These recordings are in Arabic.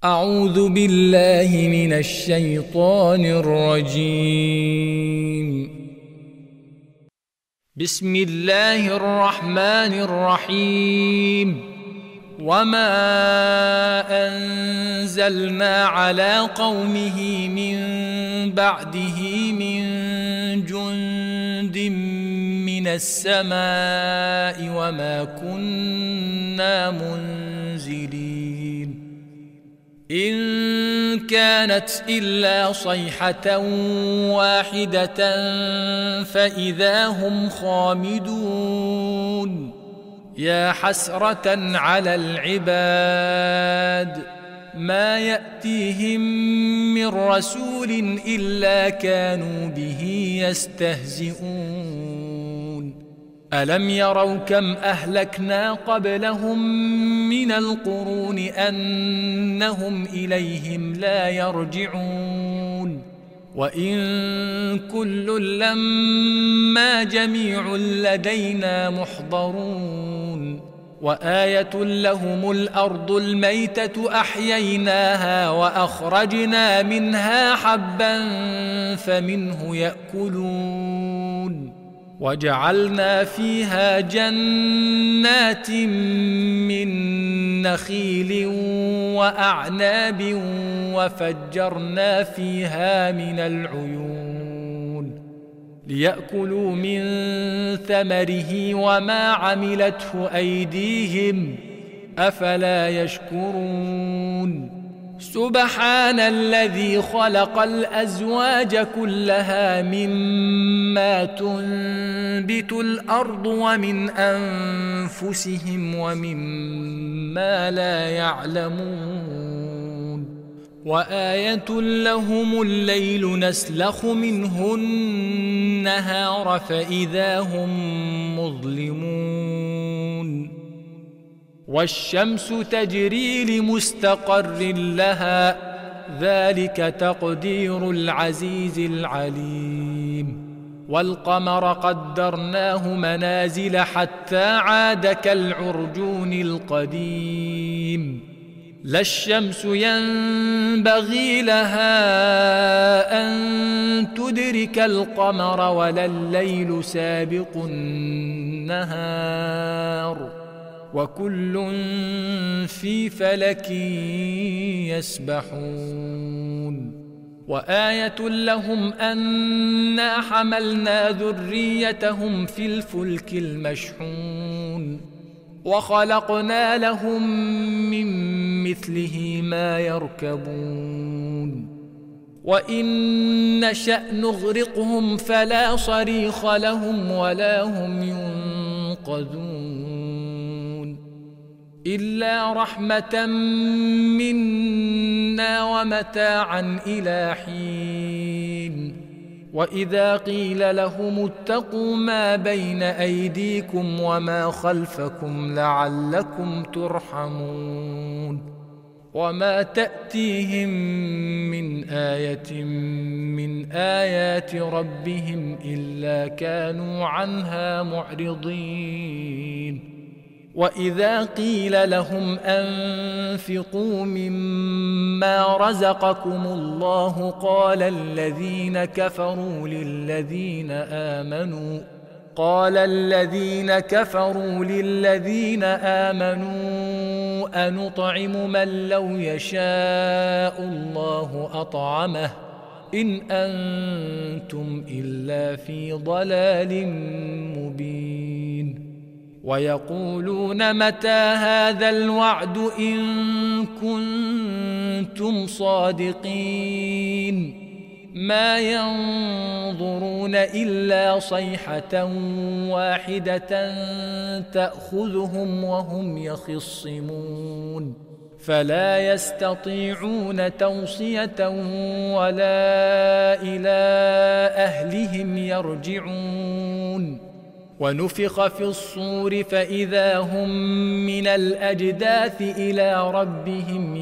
أعوذ بالله من الشيطان الرجيم. بسم الله الرحمن الرحيم. وما أنزلنا على قومه من بعده من جند من السماء وما كنا منزلين. إن كانت إلا صيحة واحدة فإذا هم خامدون. يا حسرة على العباد ما يأتيهم من رسول إلا كانوا به يستهزئون. ألم يروا كم أهلكنا قبلهم من القرون أنهم إليهم لا يرجعون. وإن كل لما جميع لدينا محضرون. وآية لهم الأرض الميتة أحييناها وأخرجنا منها حبا فمنه يأكلون. وجعلنا فيها جنات من نخيل وأعناب وفجرنا فيها من العيون ليأكلوا من ثمره وما عملته أيديهم أفلا يشكرون. سبحان الذي خلق الأزواج كلها مما تنبت الأرض ومن أنفسهم ومما لا يعلمون. وآية لهم الليل نسلخ منه النهار فإذا هم مظلمون. والشمس تجري لمستقر لها ذلك تقدير العزيز العليم. والقمر قدرناه منازل حتى عاد كالعرجون القديم. لا الشمس ينبغي لها أن تدرك القمر ولا الليل سابق النهار وكل في فلك يسبحون. وآية لهم أنا حملنا ذريتهم في الفلك المشحون وخلقنا لهم من مثله ما يركبون. وإن نشأ نغرقهم فلا صريخ لهم ولا هم ينقذون إلا رحمة منا ومتاعا إلى حين. وإذا قيل لهم اتقوا ما بين أيديكم وما خلفكم لعلكم ترحمون. وما تأتيهم من آية من آيات ربهم إلا كانوا عنها معرضين. وإذا قيل لهم أنفقوا مما رزقكم الله قال الذين كفروا للذين آمنوا أنطعم من لو يشاء الله أطعمه إن أنتم إلا في ضلال مبين. ويقولون متى هذا الوعد إن كنتم صادقين. ما ينظرون إلا صيحة واحدة تأخذهم وهم يخصمون فلا يستطيعون توصية ولا إلى أهلهم يرجعون. ونفخ في الصور فإذا هم من الأجداث إلى ربهم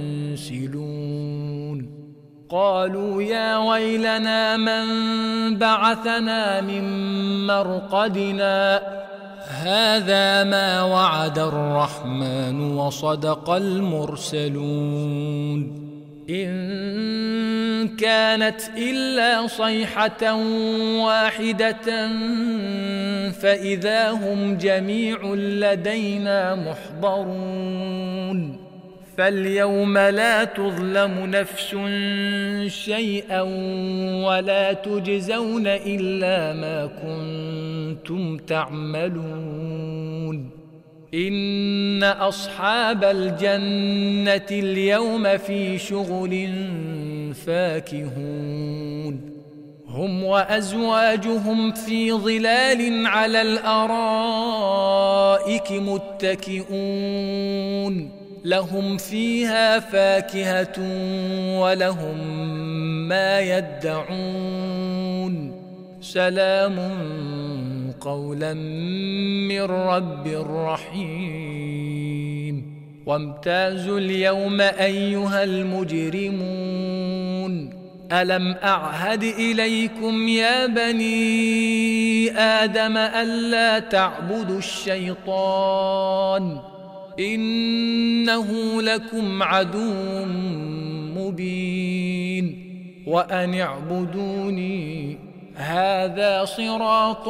ينسلون. قالوا يا ويلنا من بعثنا من مرقدنا هذا ما وعد الرحمن وصدق المرسلون إن كانت إلا صيحة واحدة فإذا هم جميع لدينا محضرون فاليوم لا تظلم نفس شيئا ولا تجزون إلا ما كنتم تعملون إن أصحاب الجنة اليوم في شغل فاكهون هم وأزواجهم في ظلال على الأرائك متكئون لهم فيها فاكهة ولهم ما يدعون سلام قولا من رب رحيم وامتازوا اليوم أيها المجرمون ألم أعهد إليكم يا بني آدم ألا تعبدوا الشيطان إنه لكم عدو مبين وأن اعبدوني هذا صراط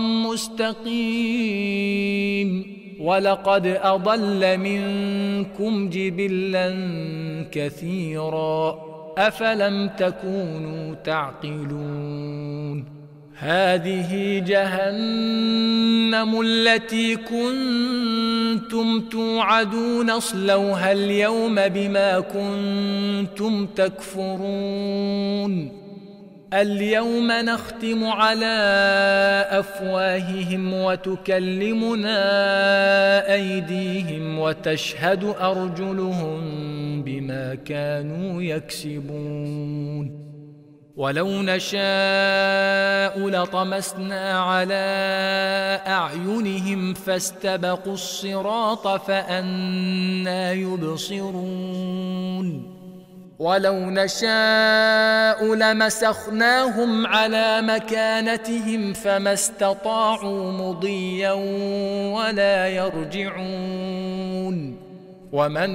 مستقيم ولقد أضل منكم جبلا كثيرا أفلم تكونوا تعقلون هذه جهنم التي كنتم توعدون اصلوها اليوم بما كنتم تكفرون اليوم نختم على أفواههم وتكلمنا أيديهم وتشهد أرجلهم بما كانوا يكسبون ولو نشاء لطمسنا على أعينهم فاستبقوا الصراط فأنى يبصرون ولو نشاء لمسخناهم على مكانتهم فما استطاعوا مضيا ولا يرجعون ومن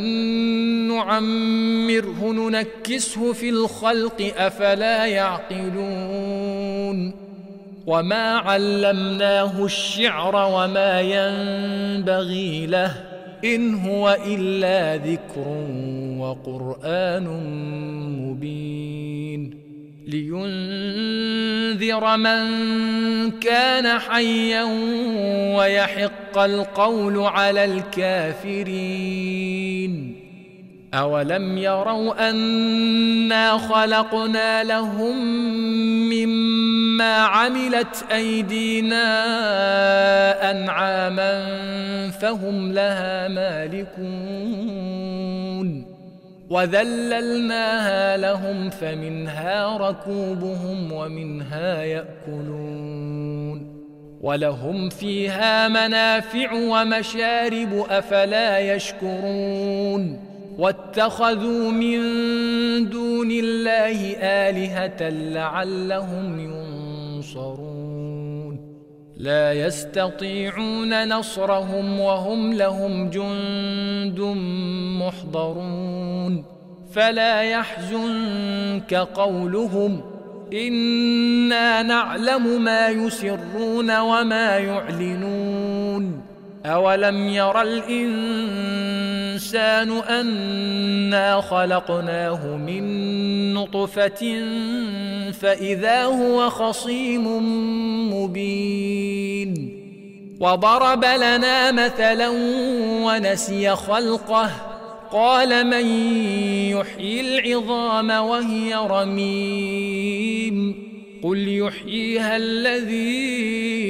نعمره ننكسه في الخلق أفلا يعقلون وما علمناه الشعر وما ينبغي له إن هو إلا ذكر وقرآن مبين لينذر من كان حيا ويحق القول على الكافرين أولم يروا أنا خلقنا لهم مما عملت أيدينا أنعاما فهم لها مالكون وذللناها لهم فمنها ركوبهم ومنها يأكلون ولهم فيها منافع ومشارب أفلا يشكرون واتخذوا من دون الله آلهة لعلهم ينصرون لا يستطيعون نصرهم وهم لهم جند محضرون فلا يحزنك قولهم إنا نعلم ما يسرون وما يعلنون أولم ير الإنسان أنا خلقناه من نطفة فإذا هو خصيم مبين وضرب لنا مثلا ونسي خلقه قال من يحيي العظام وهي رميم قل يحييها الذي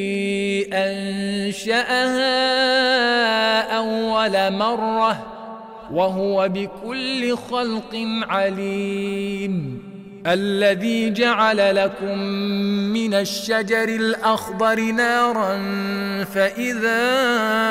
أنشأها أول مرة وهو بكل خلق عليم الذي جعل لكم من الشجر الأخضر نارا فإذا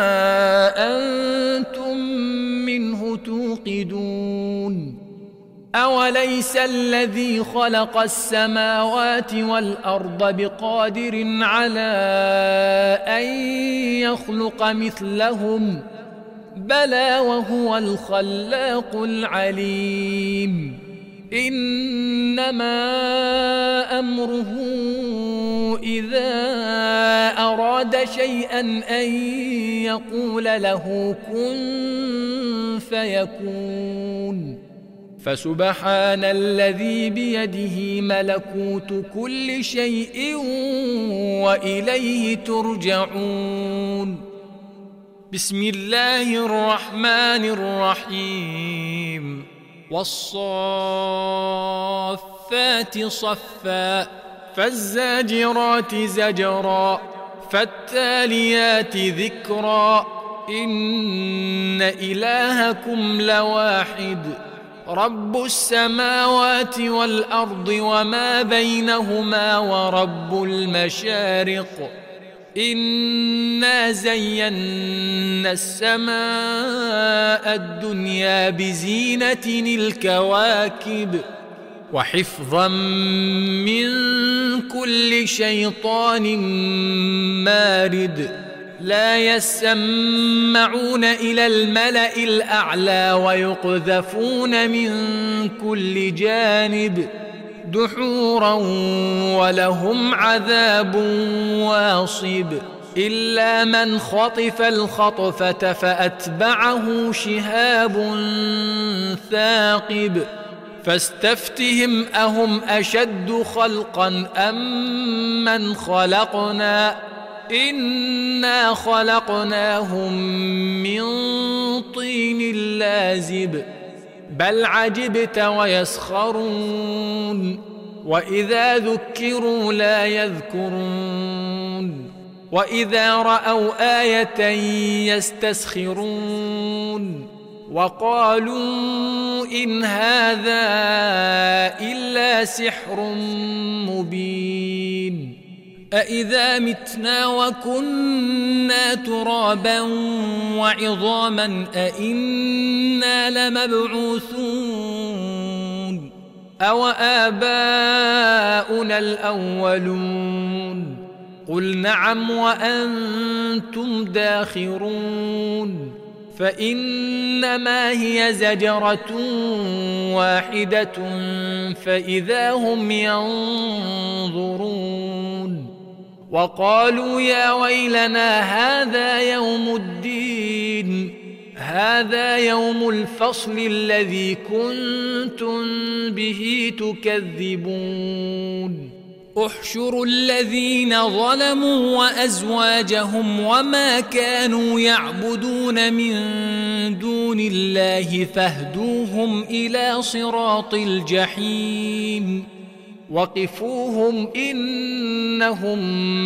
أنتم منه توقدون أوليس الذي خلق السماوات والأرض بقادر على أن يخلق مثلهم بلى وهو الخلاق العليم إنما أمره إذا أراد شيئا أن يقول له كن فيكون فسبحان الذي بيده ملكوت كل شيء وإليه ترجعون بسم الله الرحمن الرحيم والصافات صفا فالزاجرات زجرا فالتاليات ذكرا إن إلهكم لواحد رب السماوات والأرض وما بينهما ورب المشارق إنا زينا السماء الدنيا بزينة الكواكب وحفظا من كل شيطان مارد لا يسمعون إلى الملأ الأعلى ويقذفون من كل جانب دحورا ولهم عذاب واصب إلا من خطف الخطفة فأتبعه شهاب ثاقب فاستفتهم أهم أشد خلقا أم من خلقنا إنا خلقناهم من طين لازب بل عجبت ويسخرون وإذا ذكروا لا يذكرون وإذا رأوا آية يستسخرون وقالوا إن هذا إلا سحر مبين أإذا متنا وكنا ترابا وعظاما أإنا لمبعوثون أو آباؤنا الأولون قل نعم وأنتم داخرون فإنما هي زجرة واحدة فإذا هم ينظرون وقالوا يا ويلنا هذا يوم الدين هذا يوم الفصل الذي كنتم به تكذبون احشروا الذين ظلموا وأزواجهم وما كانوا يعبدون من دون الله فاهدوهم إلى صراط الجحيم وقفوهم إنهم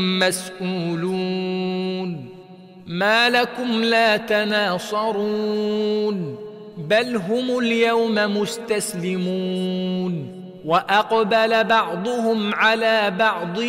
مسؤولون ما لكم لا تناصرون بل هم اليوم مستسلمون وأقبل بعضهم على بعض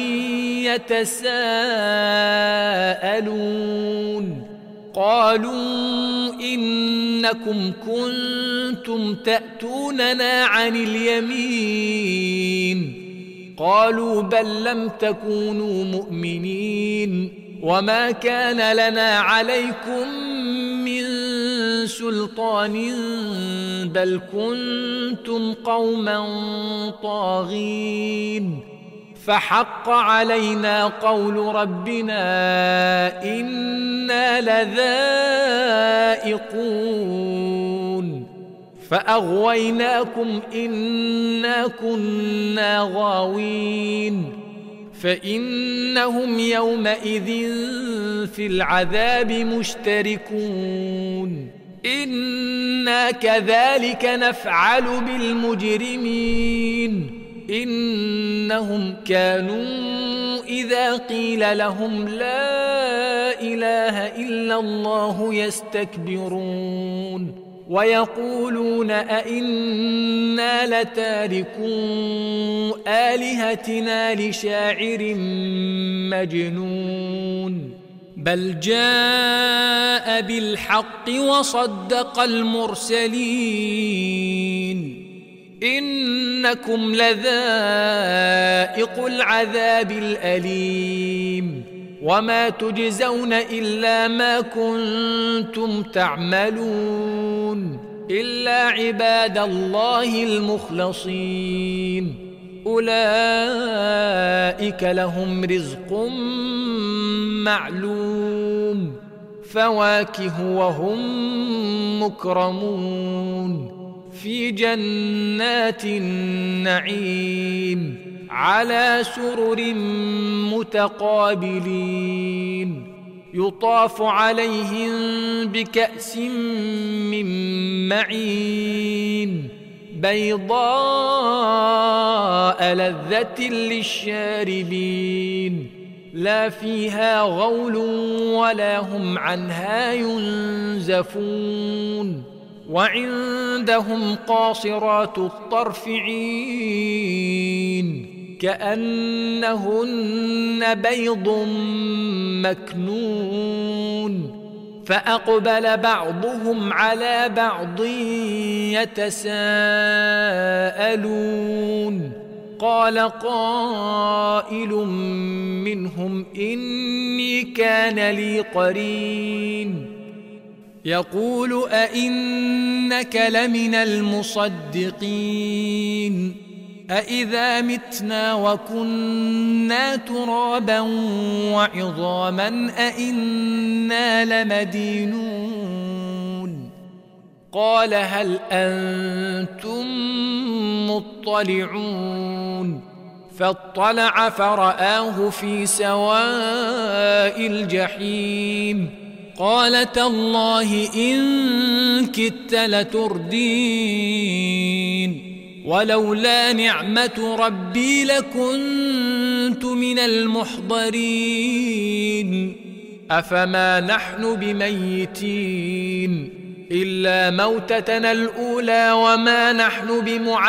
يتساءلون قالوا إنكم كنتم تأتوننا عن اليمين قالوا بل لم تكونوا مؤمنين وما كان لنا عليكم من سلطان بل كنتم قوما طاغين فحق علينا قول ربنا إنا لذائقون فأغويناكم إنا كنا غاوين فإنهم يومئذ في العذاب مشتركون إنا كذلك نفعل بالمجرمين إنهم كانوا إذا قيل لهم لا إله إلا الله يستكبرون ويقولون أئنا لتاركو آلهتنا لشاعر مجنون بل جاء بالحق وصدق المرسلين إنكم لذائق العذاب الأليم وما تجزون إلا ما كنتم تعملون إلا عباد الله المخلصين أولئك لهم رزق معلوم فواكه وهم مكرمون في جنات النعيم على سرر متقابلين يطاف عليهم بكأس من معين بيضاء لذة للشاربين لا فيها غول ولا هم عنها ينزفون وعندهم قاصرات الطرف عين كأنهن بيض مكنون فأقبل بعضهم على بعض يتساءلون قال قائل منهم إني كان لي قرين يقول أئنك لمن المصدقين أإذا متنا وكنا ترابا وعظاما أئنا لمدينون قال هل أنتم مطلعون فاطلع فرآه في سواء الجحيم قال تالله إن كدت لتردين ولولا نعمة ربي لكنت من المحضرين أفما نحن بميتين إلا موتتنا الأولى وما نحن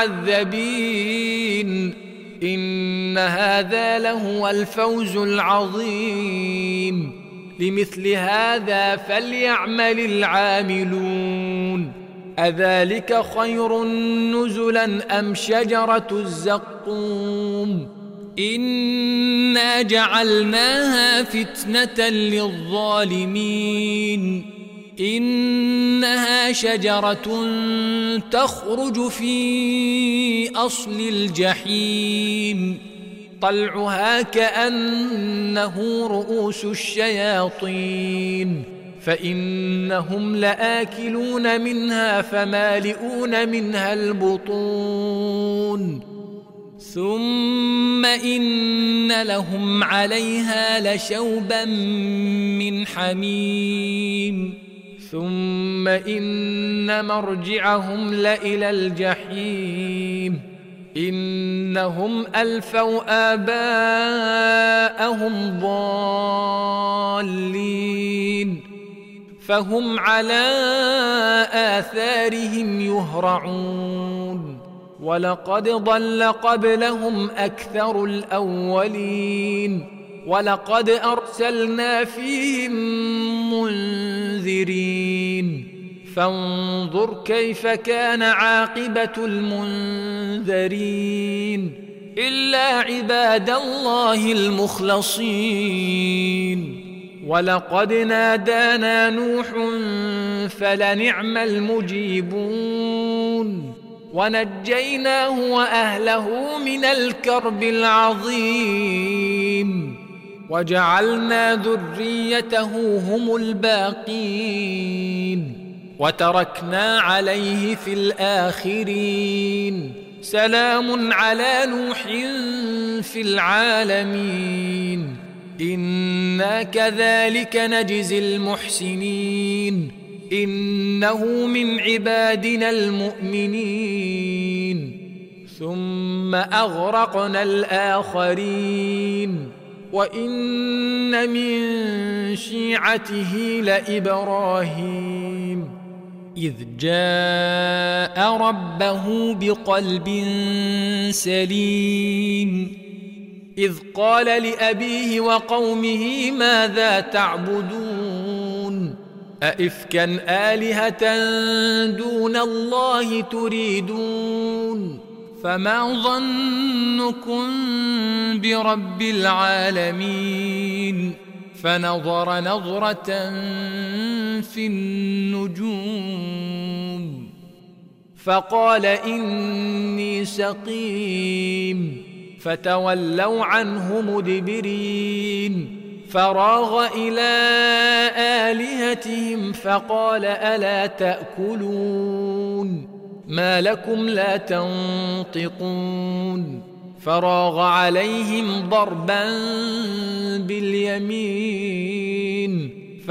بمعذبين إن هذا لهو الفوز العظيم لمثل هذا فليعمل العاملون أذلك خير نزلا أم شجرة الزقوم إنا جعلناها فتنة للظالمين إنها شجرة تخرج في أصل الجحيم طلعها كأنه رؤوس الشياطين فإنهم لآكلون منها فمالئون منها البطون ثم إن لهم عليها لشوبا من حميم ثم إن مرجعهم لإلى الجحيم إنهم ألفوا آباءهم ضالين فهم على آثارهم يهرعون ولقد ضل قبلهم أكثر الأولين ولقد أرسلنا فيهم منذرين فانظر كيف كان عاقبة المنذرين إلا عباد الله المخلصين ولقد نادانا نوح فلنعم المجيبون ونجيناه وأهله من الكرب العظيم وجعلنا ذريته هم الباقين وتركنا عليه في الآخرين سلام على نوح في العالمين إنا كذلك نجزي المحسنين إنه من عبادنا المؤمنين ثم أغرقنا الآخرين وإن من شيعته لإبراهيم إذ جاء ربه بقلب سليم إذ قال لأبيه وقومه ماذا تعبدون أئفكا آلهة دون الله تريدون فما ظنكم برب العالمين فنظر نظرة في النجوم فقال إني سقيم فتولوا عنه مدبرين فراغ إلى آلهتهم فقال ألا تأكلون ما لكم لا تنطقون فراغ عليهم ضربا باليمين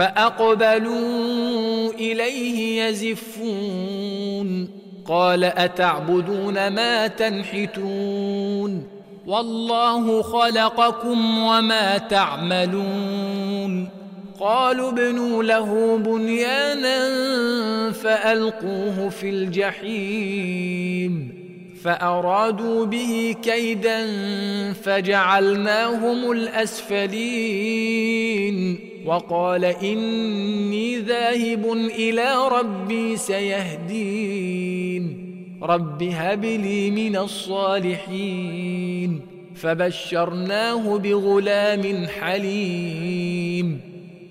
فأقبلوا إليه يزفون قال أتعبدون ما تنحتون والله خلقكم وما تعملون قالوا ابنوا له بنيانا فألقوه في الجحيم فأرادوا به كيدا فجعلناهم الأسفلين وقال إني ذاهب إلى ربي سيهدين رب هب لي من الصالحين فبشرناه بغلام حليم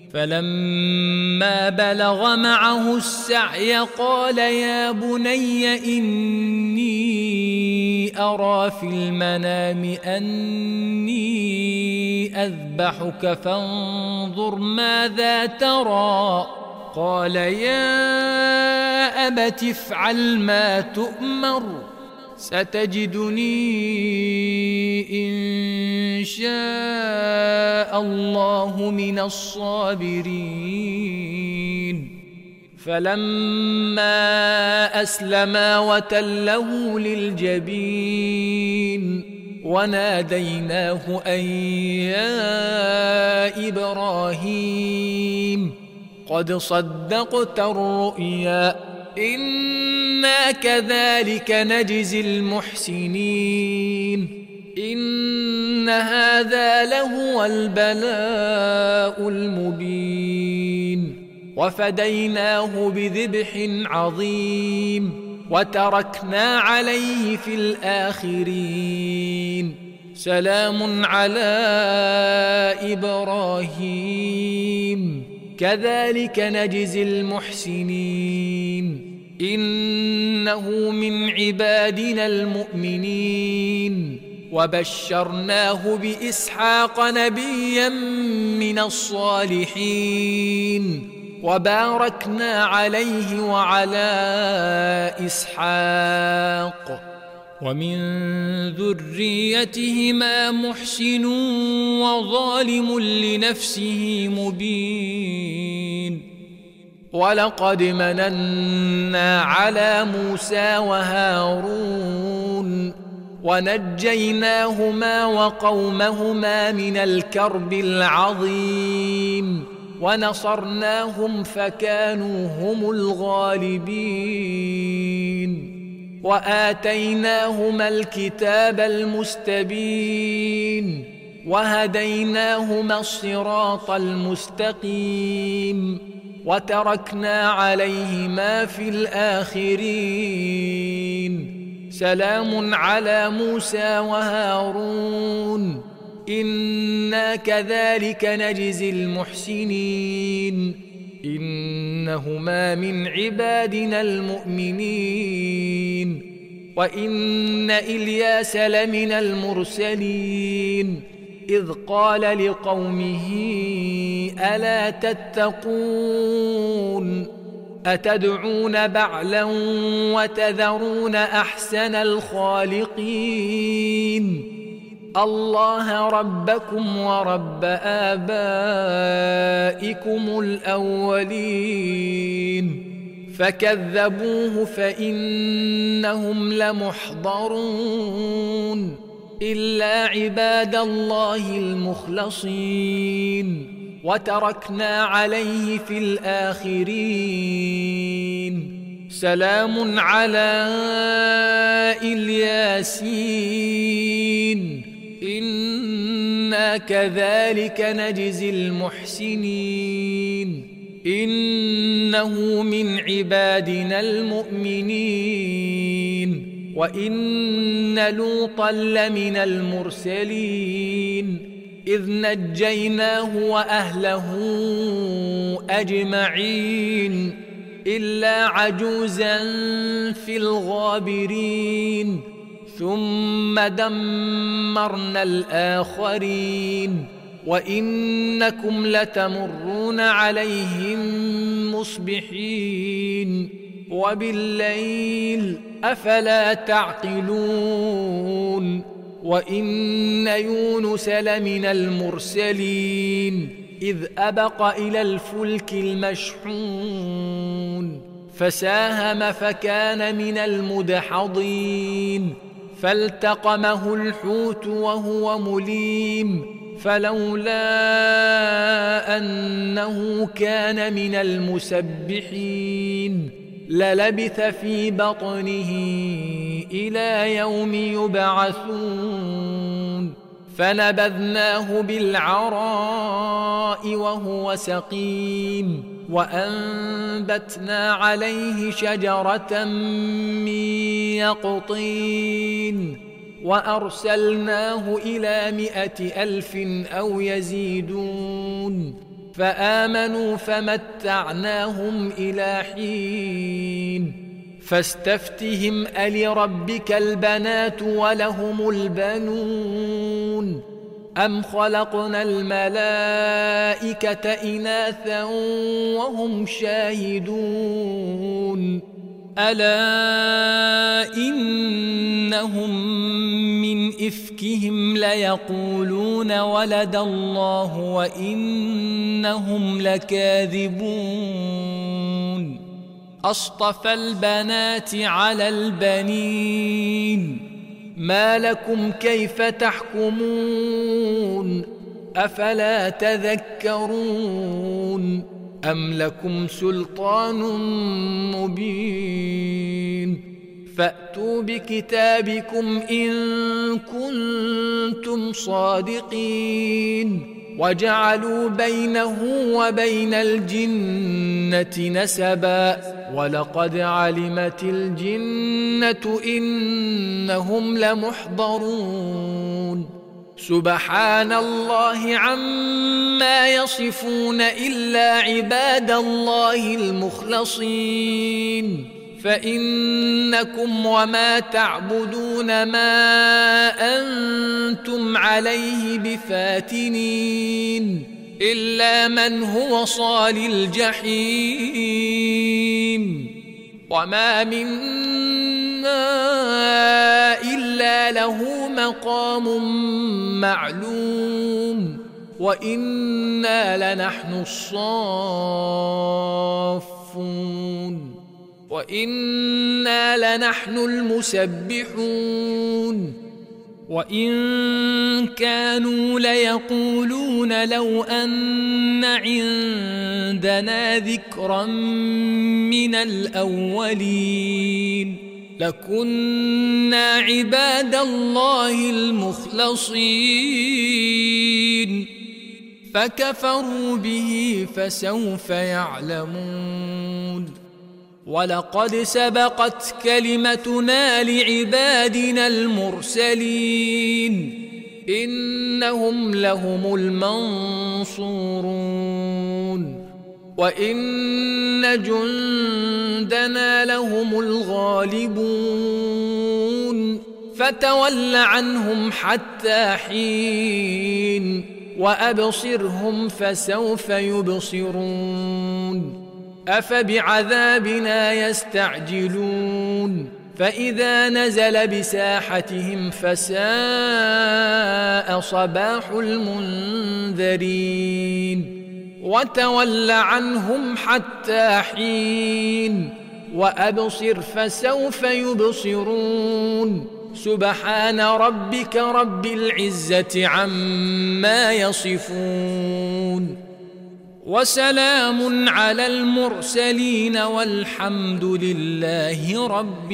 فلما بلغ معه السعي قال يا بني إني أرى في المنام أني أذبحك فانظر ماذا ترى قال يا أبت افعل ما تؤمر ستجدني إن شاء الله من الصابرين فلما أسلما وتله للجبين وناديناه أن يا إبراهيم قد صدقت الرؤيا إنا كذلك نجزي المحسنين إن هذا لهو البلاء المبين وفديناه بذبح عظيم وتركنا عليه في الآخرين سلام على إبراهيم كذلك نجزي المحسنين إنه من عبادنا المؤمنين وبشرناه بإسحاق نبيا من الصالحين وباركنا عليه وعلى إسحاق ومن ذريتهما محسن وظالم لنفسه مبين ولقد مننا على موسى وهارون ونجيناهما وقومهما من الكرب العظيم ونصرناهم فكانوا هم الغالبين وآتيناهما الكتاب المستبين وهديناهما الصراط المستقيم وتركنا عليهما في الآخرين سلام على موسى وهارون إنا كذلك نجزي المحسنين إنهما من عبادنا المؤمنين وإن إلياس لمن المرسلين إذ قال لقومه ألا تتقون أتدعون بعلا وتذرون أحسن الخالقين الله ربكم ورب آبائكم الأولين فكذبوه فإنهم لمحضرون إلا عباد الله المخلصين وتركنا عليه في الآخرين سلام على الياسين إنا كذلك نجزي المحسنين إنه من عبادنا المؤمنين وإن لوطا لمن المرسلين إذ نجيناه وأهله أجمعين إلا عجوزا في الغابرين ثم دمرنا الآخرين وإنكم لتمرون عليهم مصبحين وبالليل أفلا تعقلون وإن يونس لمن المرسلين إذ أبق إلى الفلك المشحون فساهم فكان من المدحضين فالتقمه الحوت وهو مليم فلولا أنه كان من المسبحين للبث في بطنه إلى يوم يبعثون فنبذناه بالعراء وهو سقيم وأنبتنا عليه شجرة من يقطين وأرسلناه إلى 100,000 أو يزيدون فآمنوا فمتعناهم إلى حين فاستفتهم ألربك البنات ولهم البنون أم خلقنا الملائكة إناثا وهم شاهدون ألا إنهم من إفكهم ليقولون ولد الله وإنهم لكاذبون أصطفى البنات على البنين ما لكم كيف تحكمون أفلا تذكرون أم لكم سلطان مبين فأتوا بكتابكم إن كنتم صادقين وجعلوا بينه وبين الجنة نسبا ولقد علمت الجنة إنهم لمحضرون سبحان الله عما يصفون إلا عباد الله المخلصين فإنكم وما تعبدون ما أنتم عليه بفاتنين إلا من هو صال الجحيم وما منا إلا له مقام معلوم وإنا لنحن الصافون وإنا لنحن المسبحون وإن كانوا ليقولون لو أن عندنا ذكرا من الأولين لكنا عباد الله المخلصين فكفروا به فسوف يعلمون ولقد سبقت كلمتنا لعبادنا المرسلين إنهم لهم المنصورون وإن جندنا لهم الغالبون فتول عنهم حتى حين وأبصرهم فسوف يبصرون أفبعذابنا يستعجلون فإذا نزل بساحتهم فساء صباح المنذرين وتول عنهم حتى حين وأبصر فسوف يبصرون سبحان ربك رب العزة عما يصفون وسلام على المرسلين والحمد لله رب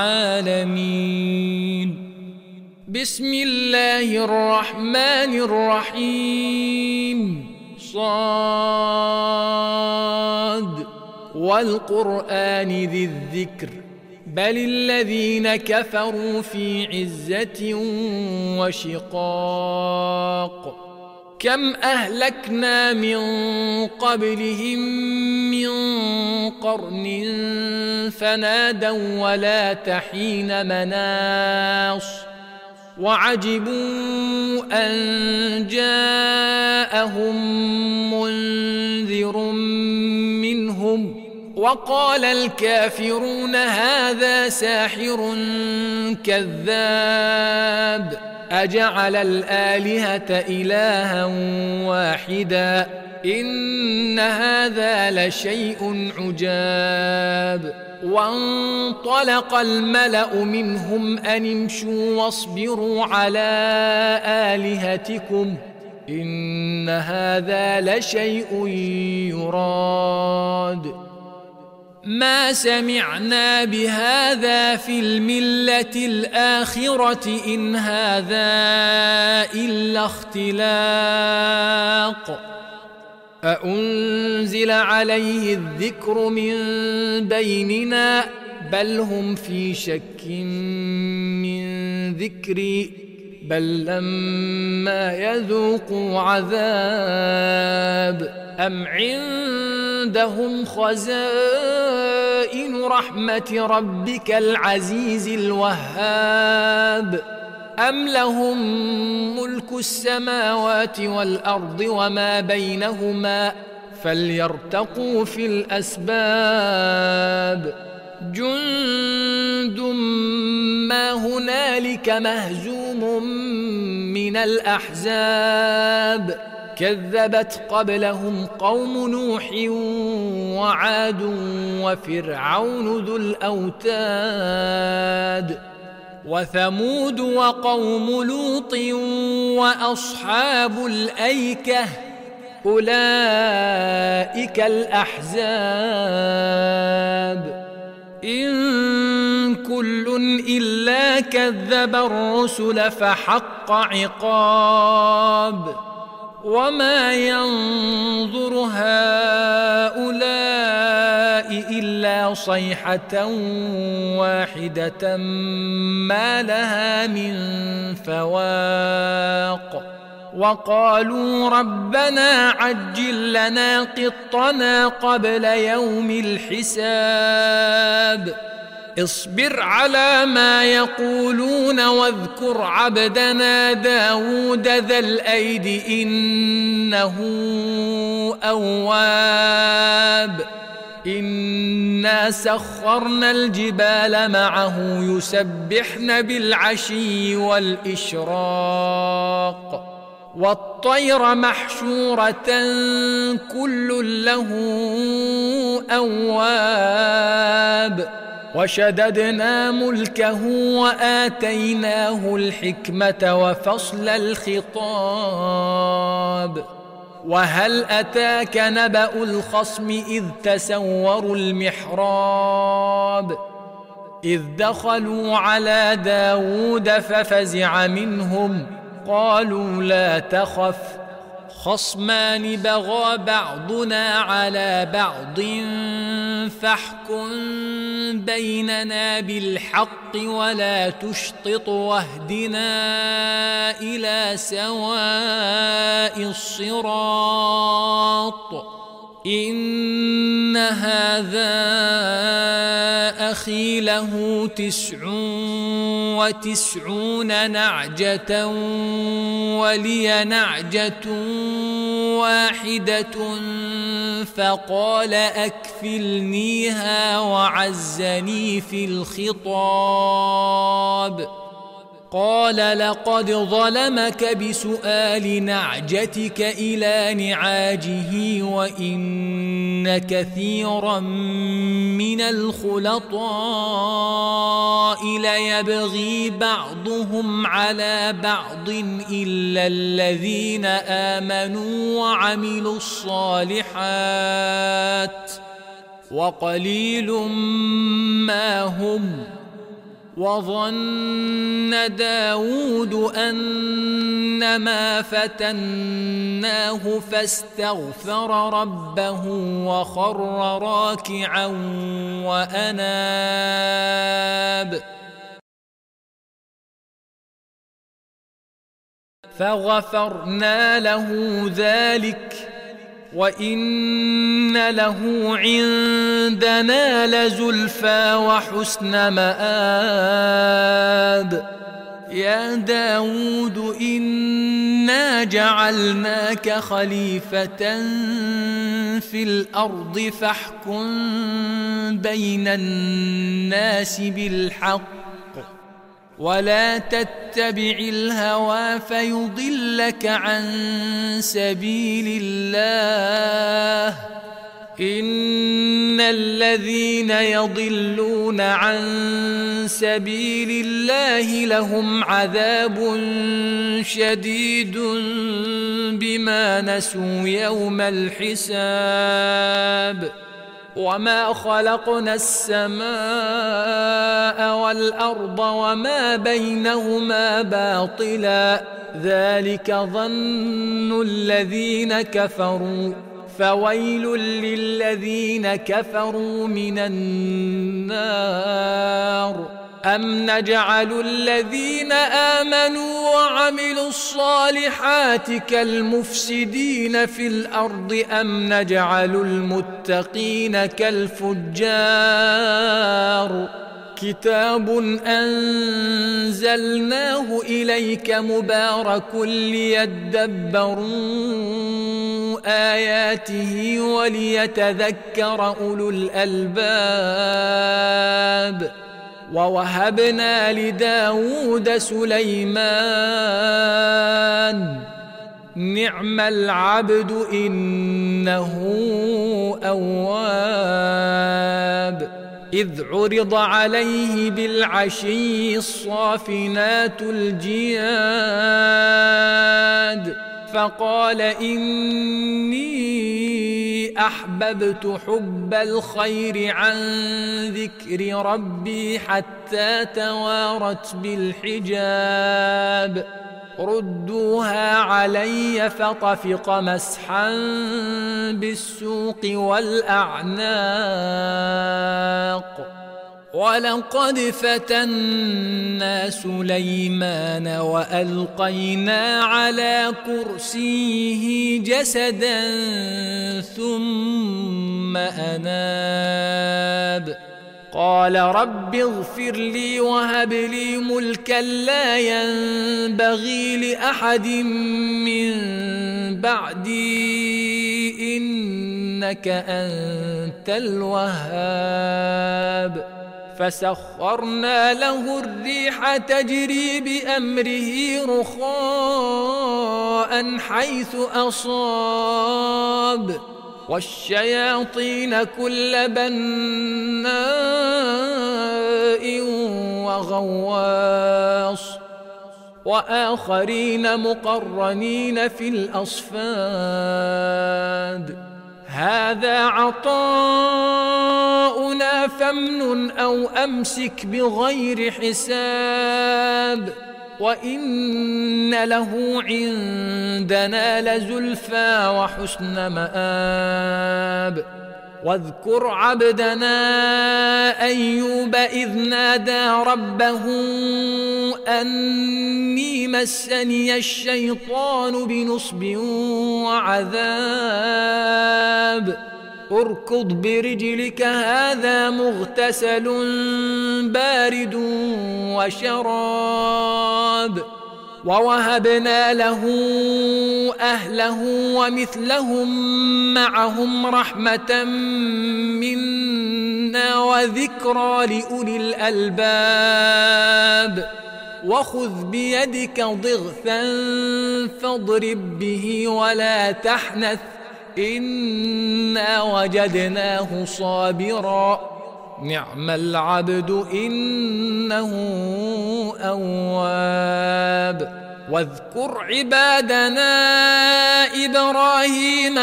العالمين. بسم الله الرحمن الرحيم. صاد والقرآن ذي الذكر بل الذين كفروا في عزة وشقاق كم أهلكنا من قبلهم من قرن فنادوا ولا تحين مناص وعجبوا أن جاءهم منذر منهم وقال الكافرون هذا ساحر كذاب أجعل الآلهة إلها واحدا إن هذا لشيء عجاب وانطلق الملأ منهم أن امشوا واصبروا على آلهتكم إن هذا لشيء يراد ما سمعنا بهذا في الملة الآخرة إن هذا إلا اختلاق أأنزل عليه الذكر من بيننا بل هم في شك من ذكري بل لما يذوقوا عذاب أم عندهم خزائن رحمة ربك العزيز الوهاب أم لهم ملك السماوات والأرض وما بينهما فليرتقوا في الأسباب جند ما هنالك مهزوم من الأحزاب كذبت قبلهم قوم نوح وعاد وفرعون ذو الأوتاد وثمود وقوم لوط وأصحاب الأيكة أولئك الأحزاب إن كل إلا كذب الرسل فحق عقاب وما ينظر هؤلاء إلا صيحة واحدة ما لها من فواق وقالوا ربنا عجل لنا قطنا قبل يوم الحساب اصبر على ما يقولون واذكر عبدنا داود ذا الأيد إنه أواب إنا سخرنا الجبال معه يسبحن بالعشي والإشراق والطير محشورة كل له أواب وشددنا ملكه وآتيناه الحكمة وفصل الخطاب وهل أتاك نبأ الخصم إذ تسوروا المحراب إذ دخلوا على داود ففزع منهم قالوا لا تخف خصمان بغى بعضنا على بعض فاحكم بيننا بالحق ولا تشطط واهدنا إلى سواء الصراط إن هذا أخي له 99 نعجة ولي نعجة واحدة فقال أكفلنيها وعزني في الخطاب قال لقد ظلمك بسؤال نعجتك إلى نعاجه وإن كثيرا من الخلطاء ليبغي بعضهم على بعض إلا الذين آمنوا وعملوا الصالحات وقليل ما هم وظن داود أنما فتناه فاستغفر ربه وخر راكعا وأناب فغفرنا له ذلك وإن له عندنا لزلفى وحسن مآب يا داود إنا جعلناك خليفة في الأرض فاحكم بين الناس بالحق ولا تتبع الهوى فيضلك عن سبيل الله إن الذين يضلون عن سبيل الله لهم عذاب شديد بما نسوا يوم الحساب وما خلقنا السماء والأرض وما بينهما باطلا ذلك ظن الذين كفروا فويل للذين كفروا من النار أم نجعل الذين آمنوا وعملوا الصالحات كالمفسدين في الأرض أم نجعل المتقين كالفجار كتاب أنزلناه إليك مبارك ليدبروا آياته وليتذكر أولو الألباب ووهبنا لداود سليمان نعم العبد إنه أواب إذ عرض عليه بالعشي الصافنات الجياد فقال إني أحببت حب الخير عن ذكر ربي حتى توارت بالحجاب ردوها علي فطفق مسحا بالسوق والأعناق ولقد فتنا سليمان وألقينا على كرسيه جسدا ثم أناب قال رب اغفر لي وهب لي ملكا لا ينبغي لأحد من بعدي إنك أنت الوهاب فسخرنا له الريح تجري بأمره رخاء حيث أصاب والشياطين كل بناء وغواص وآخرين مقرنين في الأصفاد هذا عطاؤنا فامنن أو أمسك بغير حساب وإن له عندنا لزلفى وحسن مآب واذكر عبدنا أيوب إذ نادى ربه أني مسني الشيطان بنصب وعذاب اركض برجلك هذا مغتسل بارد وشراب ووهبنا له أهله ومثلهم معهم رحمة منا وذكرى لأولي الألباب وخذ بيدك ضغثا فاضرب به ولا تحنث إنا وجدناه صابرا نعم العبد إنه أواب واذكر عبادنا إبراهيم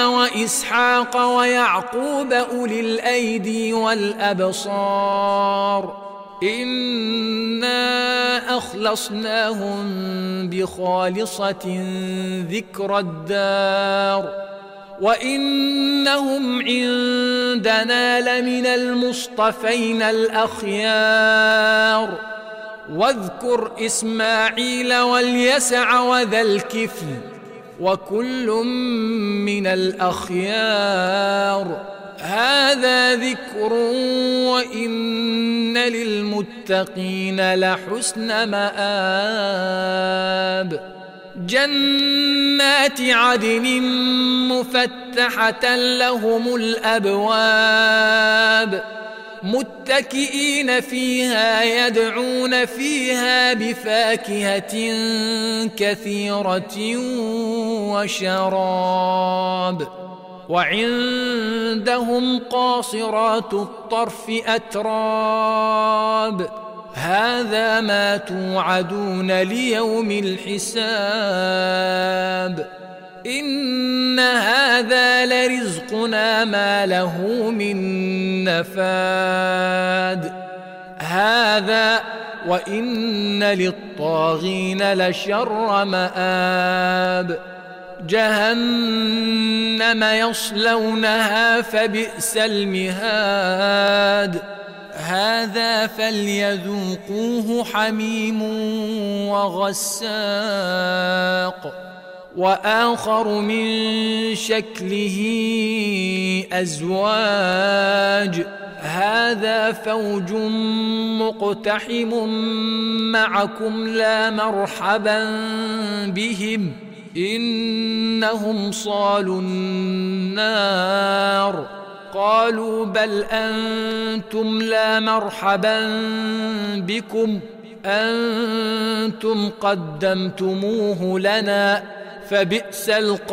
وإسحاق ويعقوب أولي الأيدي والأبصار إنا أخلصناهم بخالصة ذكر الدار وإنهم عندنا لمن المصطفين الأخيار واذكر إسماعيل واليسع وذا الكفل وكل من الأخيار هذا ذكر وإن للمتقين لحسن مآب جنات عدن مفتحة لهم الأبواب متكئين فيها يدعون فيها بفاكهة كثيرة وشراب وعندهم قاصرات الطرف أتراب هذا ما توعدون ليوم الحساب إن هذا لرزقنا ما له من نفاد هذا وإن للطاغين لشر مآب جهنم يصلونها فبئس المهاد هذا فليذوقوه حميم وغساق وآخر من شكله أزواج هذا فوج مقتحم معكم لا مرحبا بهم إنهم صالوا النار قالوا بل أنتم لا مرحبا بكم أنتم قدمتموه لنا فبئس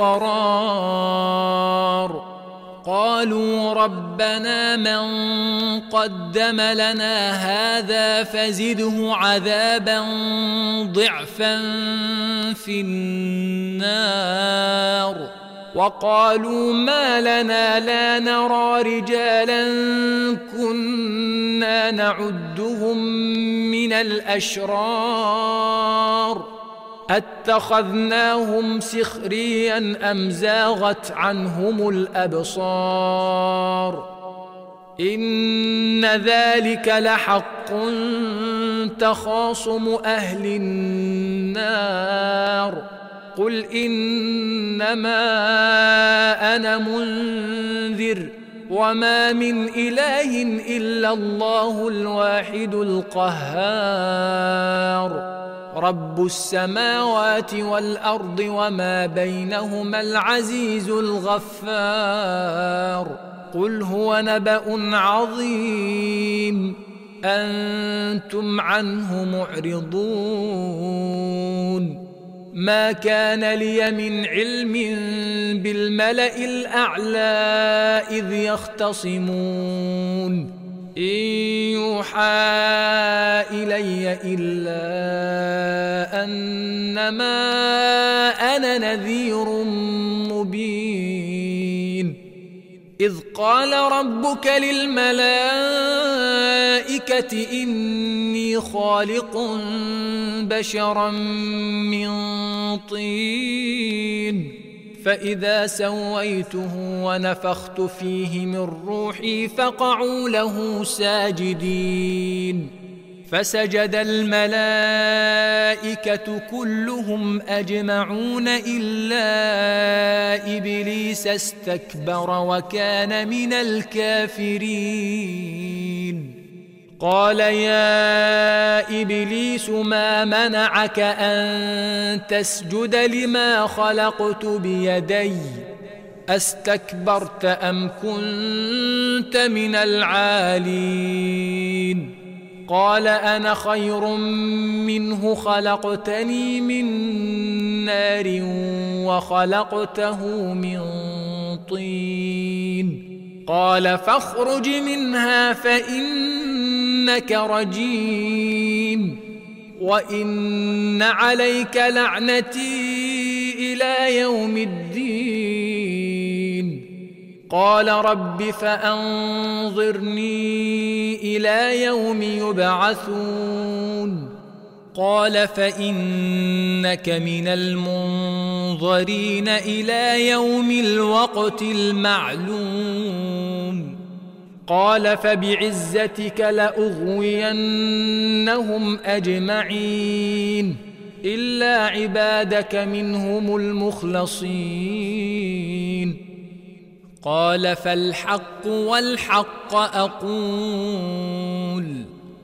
القرار قالوا ربنا من قدم لنا هذا فزده عذابا ضعفا في النار وقالوا ما لنا لا نرى رجالا كنا نعدهم من الأشرار أتخذناهم سخريا أم زاغت عنهم الأبصار إن ذلك لحق تخاصم أهل النار قل إنما أنا منذر وما من إله إلا الله الواحد القهار رب السماوات والأرض وما بينهما العزيز الغفار قل هو نبأ عظيم أنتم عنه معرضون ما كان لي من علم بالملأ الأعلى إذ يختصمون إن يوحى إلي إلا أنما أنا نذير مبين إذ قال ربك للملائكة إني خالق بشرا من طين فإذا سويته ونفخت فيه من روحي فقعوا له ساجدين فسجد الملائكة كلهم أجمعون إلا إبليس استكبر وكان من الكافرين قال يا إبليس ما منعك أن تسجد لما خلقت بيدي أستكبرت أم كنت من العالين قال أنا خير منه خلقتني من نار وخلقته من طين قال فاخرج منها فإنك رجيم وإن عليك لعنتي إلى يوم الدين قال رب فأنظرني إلى يوم يبعثون قال فإنك من المنظرين إلى يوم الوقت المعلوم قال فبعزتك لأغوينهم أجمعين إلا عبادك منهم المخلصين قال فالحق والحق أقول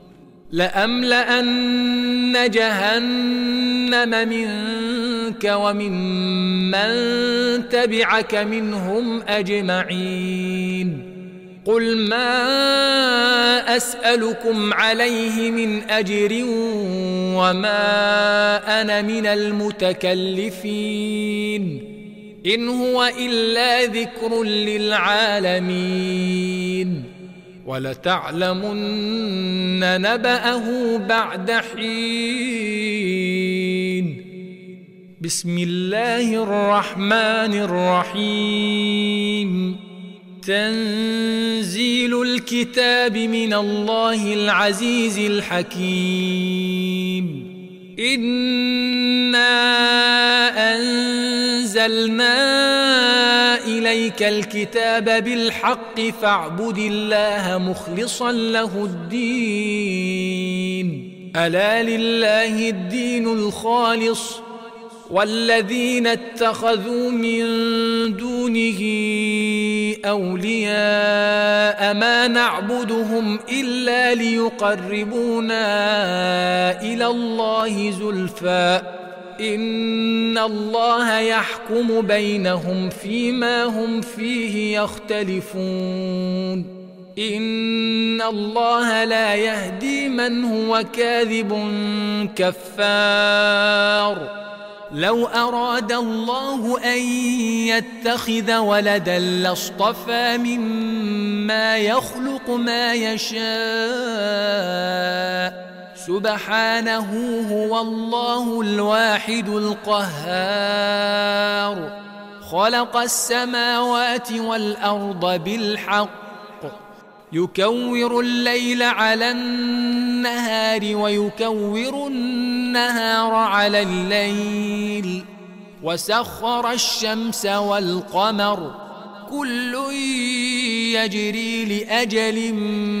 لأملأن جهنم منك وممن تبعك منهم أجمعين قل ما أسألكم عليه من أجر وما أنا من المتكلفين إن هو إلا ذكر للعالمين ولتعلمن نبأه بعد حين بسم الله الرحمن الرحيم تنزيل الكتاب من الله العزيز الحكيم إنا أنزلنا إليك الكتاب بالحق فاعبد الله مخلصا له الدين ألا لله الدين الخالص والذين اتخذوا من دونه أولياء ما نعبدهم إلا ليقربونا إلى الله زلفى إن الله يحكم بينهم فيما هم فيه يختلفون إن الله لا يهدي من هو كاذب كفار لو أراد الله أن يتخذ ولدا لاصطفى مما يخلق ما يشاء سبحانه هو الله الواحد القهار خلق السماوات والأرض بالحق يكور الليل على النهار ويكور النهار على الليل وسخر الشمس والقمر كل يجري لأجل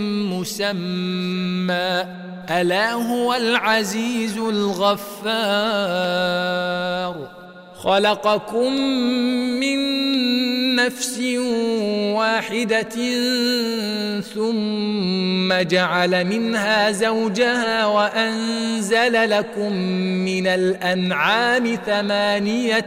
مسمى ألا هو العزيز الغفار خلقكم من نفس واحدة ثم جعل منها زوجها وأنزل لكم من الأنعام 8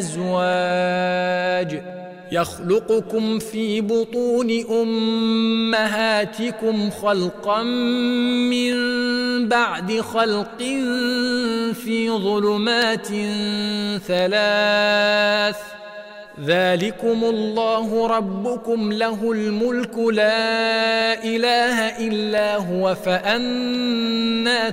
أزواج يخلقكم في بطون أمهاتكم خلقا من بعد خلق في ظلمات 3 ذلكم الله ربكم له الملك لا إله إلا هو فأنى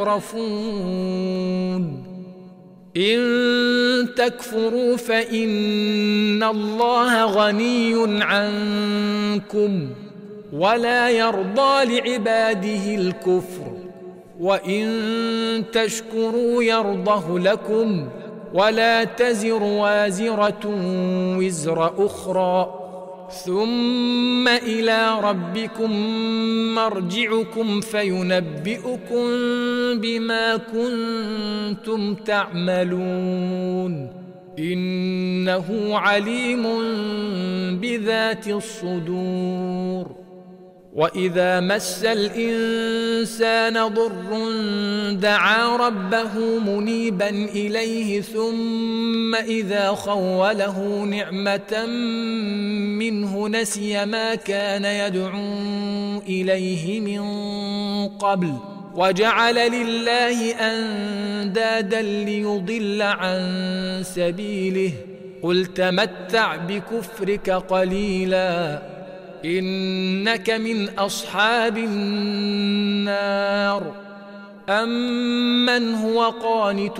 تصرفون إن تكفروا فإن الله غني عنكم ولا يرضى لعباده الكفر وإن تشكروا يرضه لكم ولا تزر وازرة وزر أخرى ثم إلى ربكم مرجعكم فينبئكم بما كنتم تعملون إنه عليم بذات الصدور وإذا مس الإنسان ضر دعا ربه منيبا إليه ثم إذا خوله نعمة منه نسي ما كان يدعو إليه من قبل وجعل لله أندادا ليضل عن سبيله قل تمتع بكفرك قليلا إنك من أصحاب النار أمن هو قانت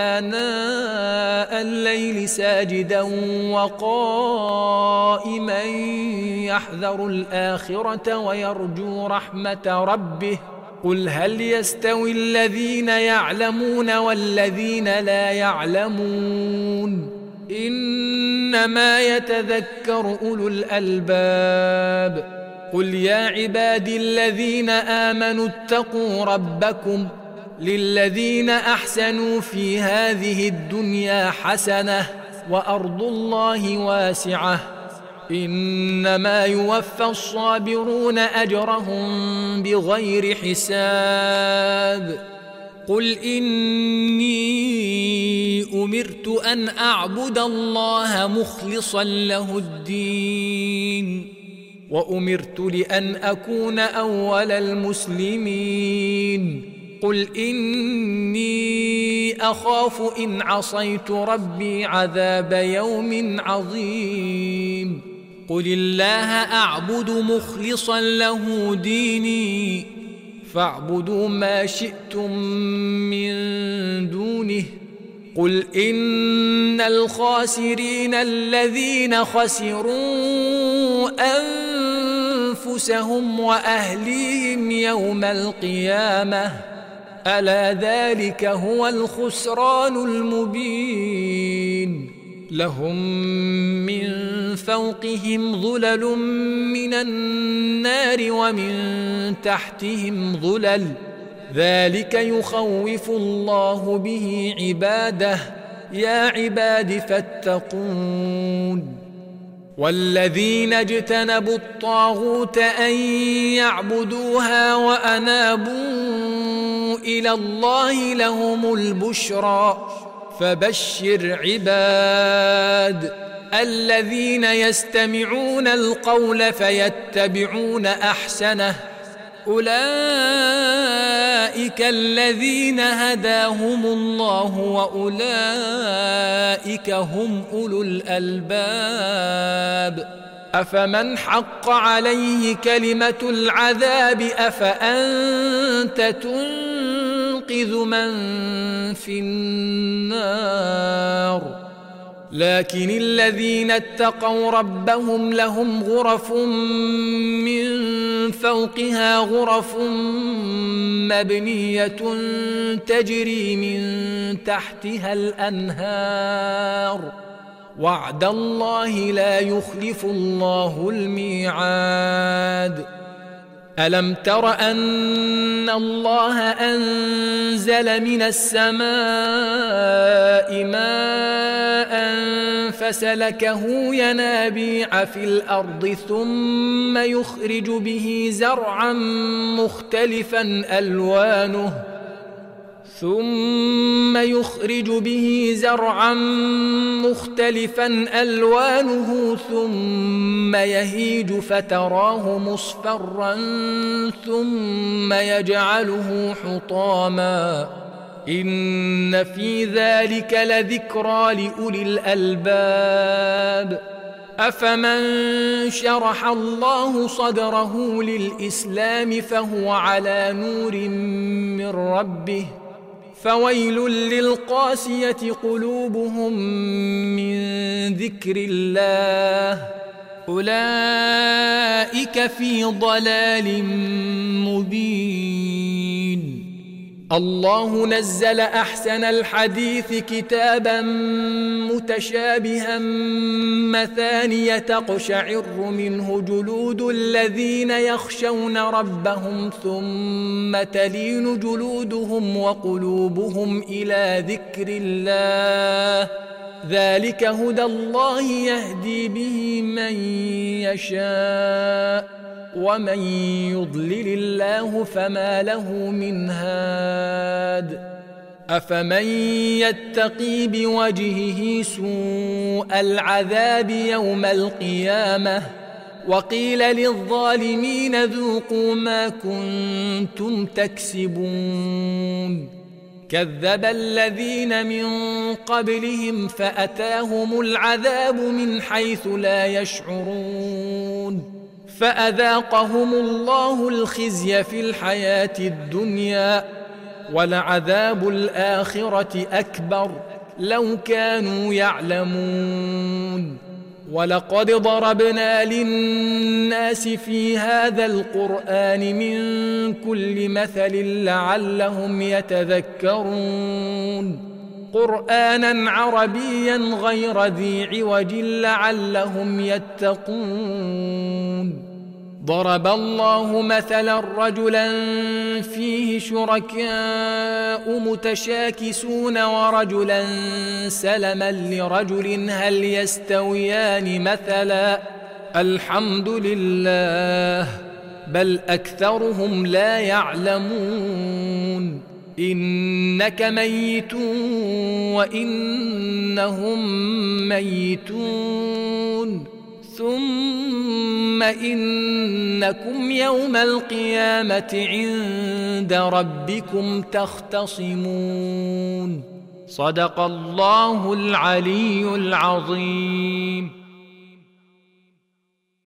آناء الليل ساجدا وقائما يحذر الآخرة ويرجو رحمة ربه قل هل يستوي الذين يعلمون والذين لا يعلمون إنما يتذكر أولو الألباب قل يا عبادي الذين آمنوا اتقوا ربكم للذين أحسنوا في هذه الدنيا حسنة وأرض الله واسعة إنما يوفى الصابرون أجرهم بغير حساب قل إني أمرت أن أعبد الله مخلصا له الدين وأمرت لأن أكون أول المسلمين قل إني أخاف إن عصيت ربي عذاب يوم عظيم قل الله أعبد مخلصا له ديني فاعبدوا ما شئتم من دونه قل إن الخاسرين الذين خسروا أنفسهم وأهليهم يوم القيامة ألا ذلك هو الخسران المبين لهم من فوقهم ظلل من النار ومن تحتهم ظلل ذلك يخوف الله به عباده يا عباد فاتقون والذين اجتنبوا الطاغوت أن يعبدوها وأنابوا إلى الله لهم البشرى فبشر عباد الذين يستمعون القول فيتبعون أحسنه أولئك الذين هداهم الله وأولئك هم أولو الألباب أفمن حق عليه كلمة العذاب أفأنت تنقذ من في النار لكن الذين اتقوا ربهم لهم غرف من فوقها غرف مبنية تجري من تحتها الأنهار وعد الله لا يخلف الله الميعاد ألم تر أن الله أنزل من السماء ماء فسلكه ينابيع في الأرض ثم يخرج به زرعا مختلفا ألوانه ثم يهيج فتراه مصفرا ثم يجعله حطاما إن في ذلك لذكرى لأولي الألباب أفمن شرح الله صدره للإسلام فهو على نور من ربه فويل للقاسية قلوبهم من ذكر الله أولئك في ضلال مبين الله نزل أحسن الحديث كتابا متشابها مثانية تقشعر منه جلود الذين يخشون ربهم ثم تلين جلودهم وقلوبهم إلى ذكر الله ذلك هدى الله يهدي به من يشاء ومن يضلل الله فما له من هاد أفمن يتقي بوجهه سوء العذاب يوم القيامة وقيل للظالمين ذوقوا ما كنتم تكسبون كذب الذين من قبلهم فأتاهم العذاب من حيث لا يشعرون فأذاقهم الله الخزي في الحياة الدنيا ولعذاب الآخرة أكبر لو كانوا يعلمون ولقد ضربنا للناس في هذا القرآن من كل مثل لعلهم يتذكرون قرآنا عربيا غير ذي عوج لعلهم يتقون ضرب الله مثلا رجلا فيه شركاء متشاكسون ورجلا سلما لرجل هل يستويان مثلا الحمد لله بل أكثرهم لا يعلمون إنك ميت وإنهم ميتون ثم إنكم يوم القيامة عند ربكم تختصمون صدق الله العلي العظيم.